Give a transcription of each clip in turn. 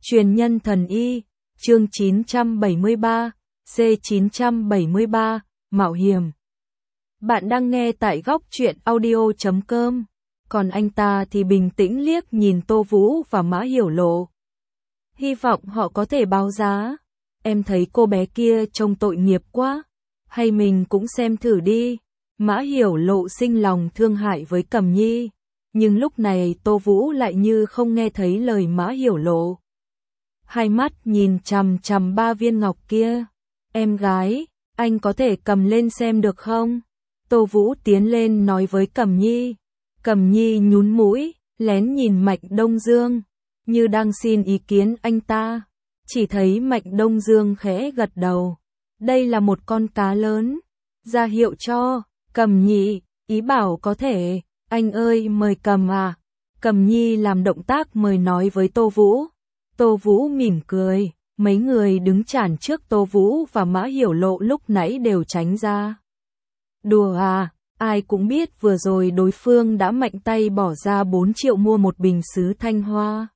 Truyền nhân thần y, chương 973, C973, Mạo hiểm. Bạn đang nghe tại góc truyện audio.com, còn anh ta thì bình tĩnh liếc nhìn Tô Vũ và Mã Hiểu Lộ. Hy vọng họ có thể báo giá. Em thấy cô bé kia trông tội nghiệp quá, hay mình cũng xem thử đi. Mã Hiểu Lộ sinh lòng thương hại với Cẩm Nhi, nhưng lúc này Tô Vũ lại như không nghe thấy lời Mã Hiểu Lộ. Hai mắt nhìn chằm chằm 3 viên ngọc kia. Em gái, anh có thể cầm lên xem được không? Tô Vũ tiến lên nói với Cẩm Nhi. Cẩm Nhi nhún mũi, lén nhìn Mạnh Đông Dương, như đang xin ý kiến anh ta. Chỉ thấy Mạnh Đông Dương khẽ gật đầu. Đây là một con cá lớn. Ra hiệu cho Cẩm Nhi, ý bảo có thể. Anh ơi mời cầm à. Cẩm Nhi làm động tác mời nói với Tô Vũ. Tô Vũ mỉm cười. Mấy người đứng chản trước Tô Vũ và Mã Hiểu Lộ lúc nãy đều tránh ra. Đùa à, ai cũng biết vừa rồi đối phương đã mạnh tay bỏ ra 4 triệu mua một bình sứ thanh hoa.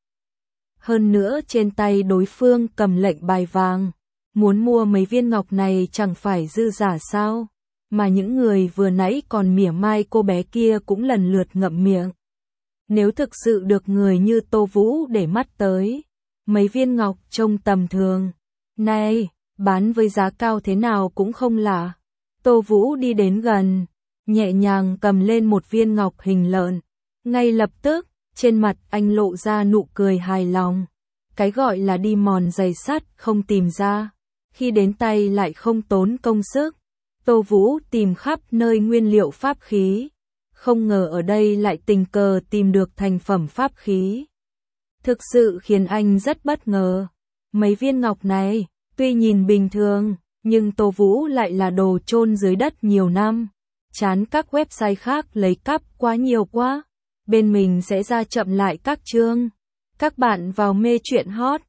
Hơn nữa trên tay đối phương cầm lệnh bài vàng. Muốn mua mấy viên ngọc này chẳng phải dư giả sao? Mà những người vừa nãy còn mỉa mai cô bé kia cũng lần lượt ngậm miệng. Nếu thực sự được người như Tô Vũ để mắt tới, mấy viên ngọc trông tầm thường, này, bán với giá cao thế nào cũng không lạ. Tô Vũ đi đến gần, nhẹ nhàng cầm lên một viên ngọc hình lợn. Ngay lập tức, trên mặt anh lộ ra nụ cười hài lòng. Cái gọi là đi mòn giày sắt không tìm ra, khi đến tay lại không tốn công sức. Tô Vũ tìm khắp nơi nguyên liệu pháp khí, không ngờ ở đây lại tình cờ tìm được thành phẩm pháp khí. Thực sự khiến anh rất bất ngờ. Mấy viên ngọc này, tuy nhìn bình thường, nhưng Tô Vũ lại là đồ chôn dưới đất nhiều năm. Chán các website khác lấy cắp quá nhiều quá. Bên mình sẽ ra chậm lại các chương. Các bạn vào mê truyện hot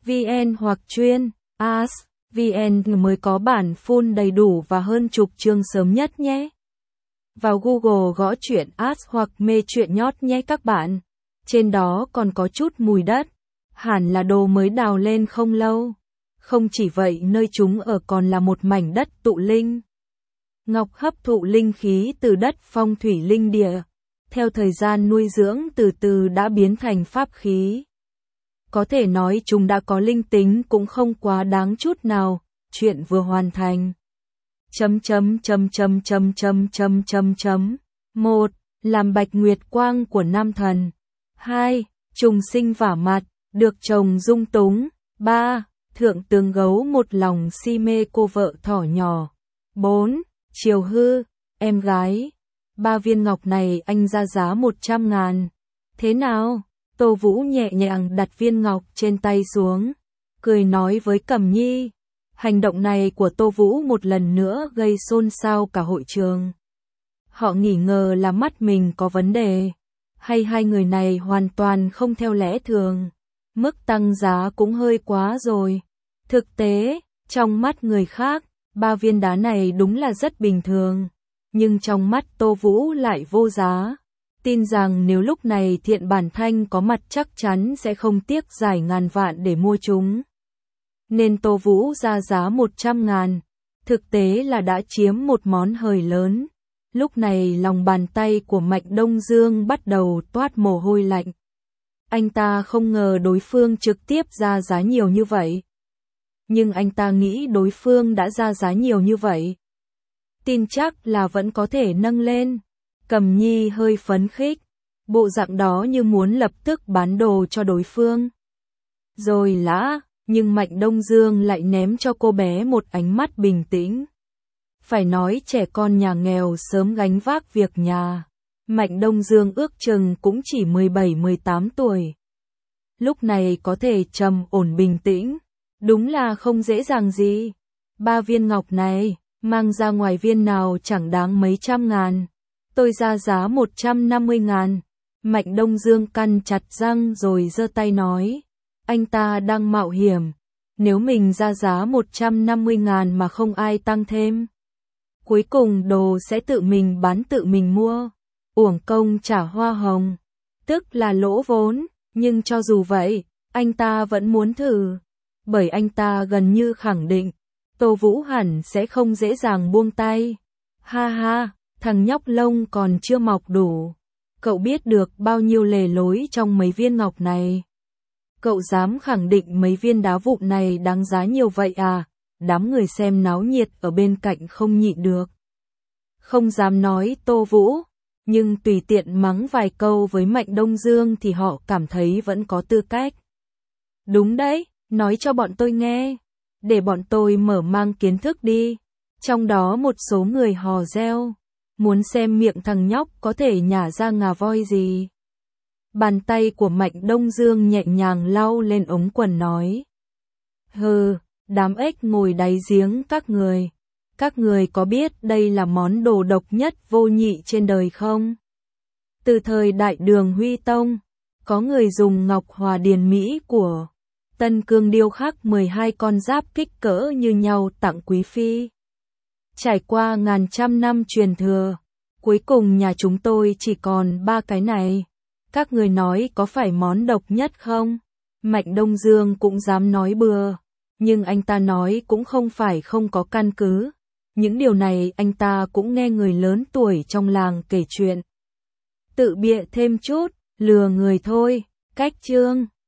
VN hoặc chuyên As VN mới có bản full đầy đủ và hơn chục chương sớm nhất nhé. Vào Google gõ truyện As hoặc mê truyện nhót nhé các bạn. Trên đó còn có chút mùi đất. Hẳn là đồ mới đào lên không lâu. Không chỉ vậy, nơi chúng ở còn là một mảnh đất tụ linh. Ngọc hấp thụ linh khí từ đất phong thủy linh địa. Theo thời gian nuôi dưỡng từ từ đã biến thành pháp khí. Có thể nói chúng đã có linh tính cũng không quá đáng chút nào. Chuyện vừa hoàn thành. 1. Làm bạch nguyệt quang của nam thần. 2. Trùng sinh vả mặt, được chồng dung túng. 3. Thượng tướng gấu một lòng si mê cô vợ thỏ nhỏ. 4. Triều hư, em gái. 3 viên ngọc này anh ra giá 100.000. Thế nào? Tô Vũ nhẹ nhàng đặt viên ngọc trên tay xuống, cười nói với Cẩm Nhi. Hành động này của Tô Vũ một lần nữa gây xôn xao cả hội trường. Họ nghi ngờ là mắt mình có vấn đề, hay hai người này hoàn toàn không theo lẽ thường. Mức tăng giá cũng hơi quá rồi. Thực tế, trong mắt người khác, 3 viên đá này đúng là rất bình thường, nhưng trong mắt Tô Vũ lại vô giá. Tin rằng nếu lúc này Thiện Bản Thanh có mặt chắc chắn sẽ không tiếc giải ngàn vạn để mua chúng. Nên Tô Vũ ra giá 100.000, thực tế là đã chiếm một món hời lớn. Lúc này lòng bàn tay của Mạnh Đông Dương bắt đầu toát mồ hôi lạnh. Anh ta không ngờ đối phương trực tiếp ra giá nhiều như vậy. Nhưng anh ta nghĩ đối phương đã ra giá nhiều như vậy, tin chắc là vẫn có thể nâng lên. Cẩm Nhi hơi phấn khích, bộ dạng đó như muốn lập tức bán đồ cho đối phương. Rồi lã, nhưng Mạnh Đông Dương lại ném cho cô bé một ánh mắt bình tĩnh. Phải nói trẻ con nhà nghèo sớm gánh vác việc nhà. Mạnh Đông Dương ước chừng cũng chỉ 17-18 tuổi. Lúc này có thể trầm ổn bình tĩnh, đúng là không dễ dàng gì. 3 viên ngọc này, mang ra ngoài viên nào chẳng đáng mấy trăm ngàn. Tôi ra giá 150.000. Mạnh Đông Dương căn chặt răng rồi giơ tay nói. Anh ta đang mạo hiểm. Nếu mình ra giá 150.000 mà không ai tăng thêm, cuối cùng đồ sẽ tự mình bán tự mình mua. Uổng công trả hoa hồng, tức là lỗ vốn. Nhưng cho dù vậy, Anh ta vẫn muốn thử, bởi anh ta gần như khẳng định, Tô Vũ hẳn sẽ không dễ dàng buông tay. Ha ha, thằng nhóc lông còn chưa mọc đủ. Cậu biết được bao nhiêu lề lối trong mấy viên ngọc này. Cậu dám khẳng định mấy viên đá vụn này đáng giá nhiều vậy à? Đám người xem náo nhiệt ở bên cạnh không nhịn được. Không dám nói Tô Vũ, nhưng tùy tiện mắng vài câu với Mạnh Đông Dương thì họ cảm thấy vẫn có tư cách. Đúng đấy, nói cho bọn tôi nghe, để bọn tôi mở mang kiến thức đi. Trong đó một số người hò reo, muốn xem miệng thằng nhóc có thể nhả ra ngà voi gì. Bàn tay của Mạnh Đông Dương nhẹ nhàng lau lên ống quần nói. Hừ, đám ếch ngồi đáy giếng các người có biết đây là món đồ độc nhất vô nhị trên đời không? Từ thời Đại Đường Huy Tông, có người dùng ngọc hòa điền mỹ của Tân Cương điêu khắc 12 con giáp kích cỡ như nhau tặng quý phi. Trải qua ngàn trăm năm truyền thừa, cuối cùng nhà chúng tôi chỉ còn 3 cái này. Các người nói có phải món độc nhất không? Mạnh Đông Dương cũng dám nói bừa, nhưng anh ta nói cũng không phải không có căn cứ. Những điều này anh ta cũng nghe người lớn tuổi trong làng kể chuyện. Tự bịa thêm chút, lừa người thôi. Cách chương